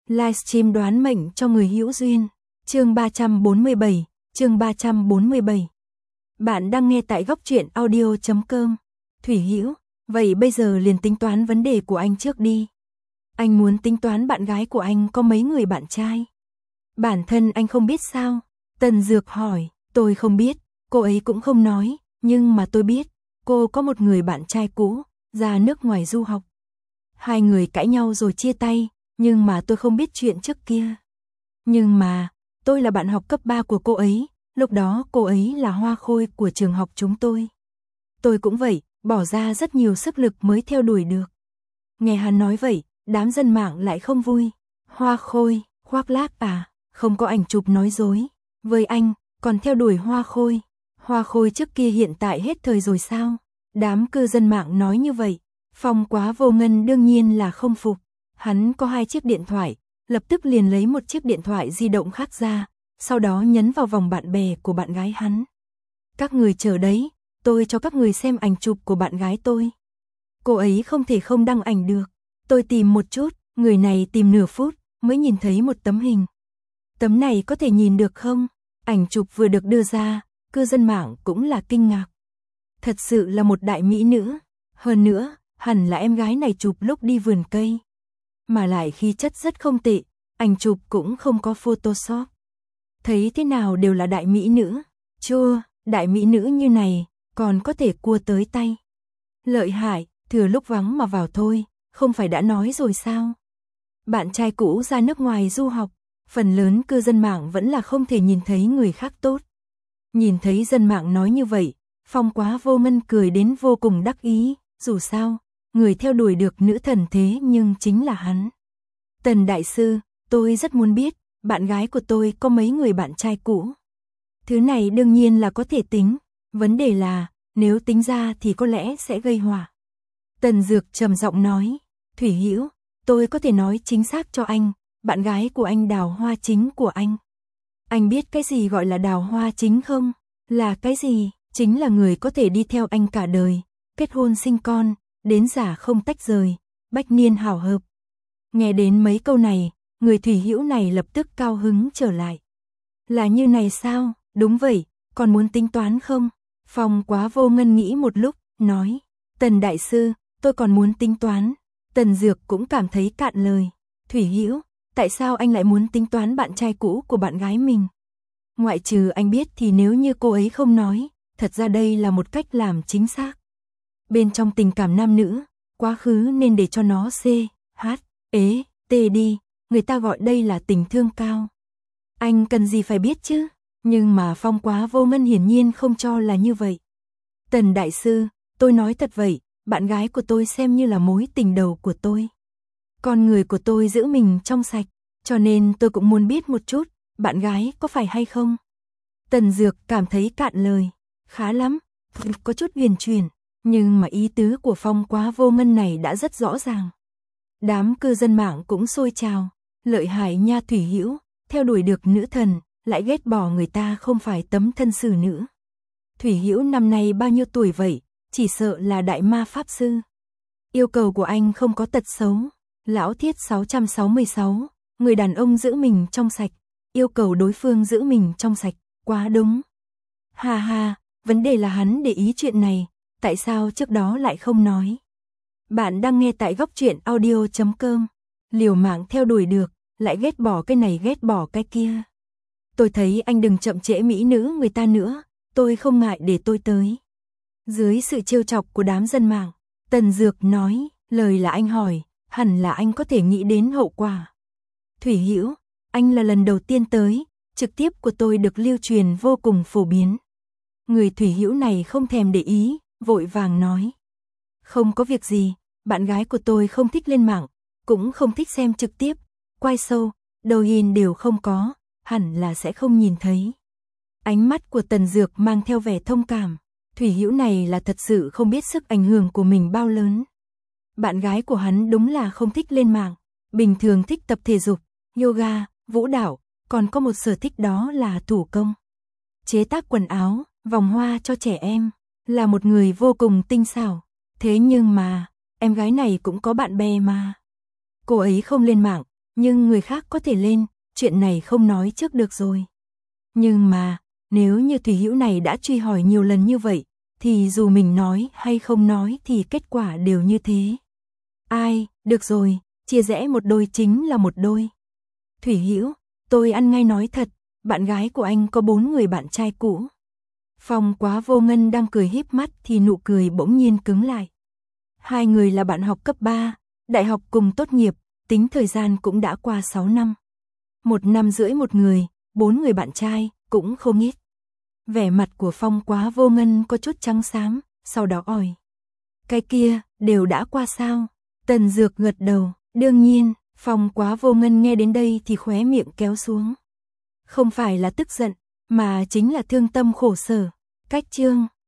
Livestream đoán mệnh cho người hữu duyên. Chương 347, chương 347. Bạn đang nghe tại góc truyện audio.com. Thủy Hữu, vậy bây giờ liền tính toán vấn đề của anh trước đi. Anh muốn tính toán bạn gái của anh có mấy người bạn trai? Bản thân anh không biết sao? Tần Dược hỏi. Tôi không biết, cô ấy cũng không nói, nhưng mà tôi biết, cô có một người bạn trai cũ, ra nước ngoài du học. Hai người cãi nhau rồi chia tay, nhưng mà tôi không biết chuyện trước kia. Nhưng mà, tôi là bạn học cấp 3 của cô ấy, lúc đó cô ấy là hoa khôi của trường học chúng tôi. Tôi cũng vậy, bỏ ra rất nhiều sức lực mới theo đuổi được. Nghe hắn nói vậy, đám dân mạng lại không vui. Hoa khôi, khoác lác à, không có ảnh chụp nói dối. Với anh, còn theo đuổi hoa khôi. Hoa khôi trước kia hiện tại hết thời rồi sao? Đám cư dân mạng nói như vậy. Phong Quá Vô Ngân đương nhiên là không phục. Hắn có 2 chiếc điện thoại, lập tức liền lấy một chiếc điện thoại di động khác ra, sau đó nhấn vào vòng bạn bè của bạn gái hắn. Các người chờ đấy, tôi cho các người xem ảnh chụp của bạn gái tôi. Cô ấy không thể không đăng ảnh được. Tôi tìm một chút, người này tìm nửa phút, mới nhìn thấy một tấm hình. Tấm này có thể nhìn được không? Ảnh chụp vừa được đưa ra, cư dân mạng cũng là kinh ngạc. Thật sự là một đại mỹ nữ. Hơn nữa, hẳn là em gái này chụp lúc đi vườn cây. Mà lại khí chất rất không tệ, ảnh chụp cũng không có Photoshop. Thấy thế nào đều là đại mỹ nữ. Chua, đại mỹ nữ như này, còn có thể cua tới tay. Lợi hại, thừa lúc vắng mà vào thôi, không phải đã nói rồi sao? Bạn trai cũ ra nước ngoài du học, phần lớn cư dân mạng vẫn là không thể nhìn thấy người khác tốt. Nhìn thấy dân mạng nói như vậy, Phong Quá Vô Ngân cười đến vô cùng đắc ý, dù sao, người theo đuổi được nữ thần thế nhưng chính là hắn. Tần đại sư, tôi rất muốn biết, bạn gái của tôi có mấy người bạn trai cũ. Thứ này đương nhiên là có thể tính, vấn đề là, nếu tính ra thì có lẽ sẽ gây họa. Tần Dược trầm giọng nói, Thủy Hữu, tôi có thể nói chính xác cho anh, bạn gái của anh đào hoa chính của anh. Anh biết cái gì gọi là đào hoa chính không? Là cái gì? Chính là người có thể đi theo anh cả đời, kết hôn sinh con, đến già không tách rời, bách niên hảo hợp. Nghe đến mấy câu này, người Thủy Hữu này lập tức cao hứng trở lại. Là như này sao? Đúng vậy, còn muốn tính toán không? Phong Quá Vô Ngân nghĩ một lúc, nói, Tần đại sư, tôi còn muốn tính toán. Tần Dược cũng cảm thấy cạn lời. Thủy Hữu, tại sao anh lại muốn tính toán bạn trai cũ của bạn gái mình? Ngoại trừ anh biết thì nếu như cô ấy không nói, thật ra đây là một cách làm chính xác. Bên trong tình cảm nam nữ, quá khứ nên để cho nó C, H, E, T đi, người ta gọi đây là tình thương cao. Anh cần gì phải biết chứ? Nhưng mà Phong Quá Vô Ngân hiển nhiên không cho là như vậy. Tần đại sư, tôi nói thật vậy, bạn gái của tôi xem như là mối tình đầu của tôi. Con người của tôi giữ mình trong sạch, cho nên tôi cũng muốn biết một chút, bạn gái có phải hay không? Tần Dược cảm thấy cạn lời, khá lắm, có chút huyền chuyển, nhưng mà ý tứ của Phong Quá Vô Ngân này đã rất rõ ràng. Đám cư dân mạng cũng sôi trào, lợi hại nha Thủy Hữu, theo đuổi được nữ thần, lại ghét bỏ người ta không phải tấm thân xử nữ. Thủy Hữu năm nay bao nhiêu tuổi vậy, chỉ sợ là đại ma pháp sư. Yêu cầu của anh không có tật xấu. Lão Thiết 666, người đàn ông giữ mình trong sạch, yêu cầu đối phương giữ mình trong sạch, quá đúng. Ha ha, vấn đề là hắn để ý chuyện này, tại sao trước đó lại không nói? Bạn đang nghe tại góc truyện audio.com, liều mạng theo đuổi được, lại ghét bỏ cái này ghét bỏ cái kia. Tôi thấy anh đừng chậm trễ mỹ nữ người ta nữa, tôi không ngại để tôi tới. Dưới sự trêu chọc của đám dân mạng, Tần Dược nói, lời là anh hỏi, hẳn là anh có thể nghĩ đến hậu quả. Thủy Hữu, anh là lần đầu tiên tới, trực tiếp của tôi được lưu truyền vô cùng phổ biến. Người Thủy Hữu này không thèm để ý, vội vàng nói. Không có việc gì, bạn gái của tôi không thích lên mạng, cũng không thích xem trực tiếp, quay show, đầu in đều không có, hẳn là sẽ không nhìn thấy. Ánh mắt của Tần Dược mang theo vẻ thông cảm, Thủy Hữu này là thật sự không biết sức ảnh hưởng của mình bao lớn. Bạn gái của hắn đúng là không thích lên mạng, bình thường thích tập thể dục, yoga, vũ đạo, còn có một sở thích đó là thủ công. Chế tác quần áo, vòng hoa cho trẻ em, là một người vô cùng tinh xảo. Thế nhưng mà, em gái này cũng có bạn bè mà. Cô ấy không lên mạng, Nhưng người khác có thể lên, chuyện này không nói trước được rồi. Nhưng mà, nếu như Thủy Hữu này đã truy hỏi nhiều lần như vậy, thì dù mình nói hay không nói thì kết quả đều như thế. Ai, được rồi, chia rẽ một đôi chính là một đôi. Thủy Hữu, tôi ăn ngay nói thật, bạn gái của anh có 4 người bạn trai cũ. Phong Quá Vô Ngân đang cười híp mắt thì nụ cười bỗng nhiên cứng lại. 2 người là bạn học cấp 3, đại học cùng tốt nghiệp, tính thời gian cũng đã qua 6 năm. 1 năm rưỡi một người, 4 người bạn trai, cũng không ít. Vẻ mặt của Phong Quá Vô Ngân có chút trắng xám, sau đó hỏi. Cái kia, đều đã qua sao? Tần Dược gật đầu, đương nhiên, Phong Quá Vô Ngân nghe đến đây thì khóe miệng kéo xuống. Không phải là tức giận, mà chính là thương tâm khổ sở. Cách chương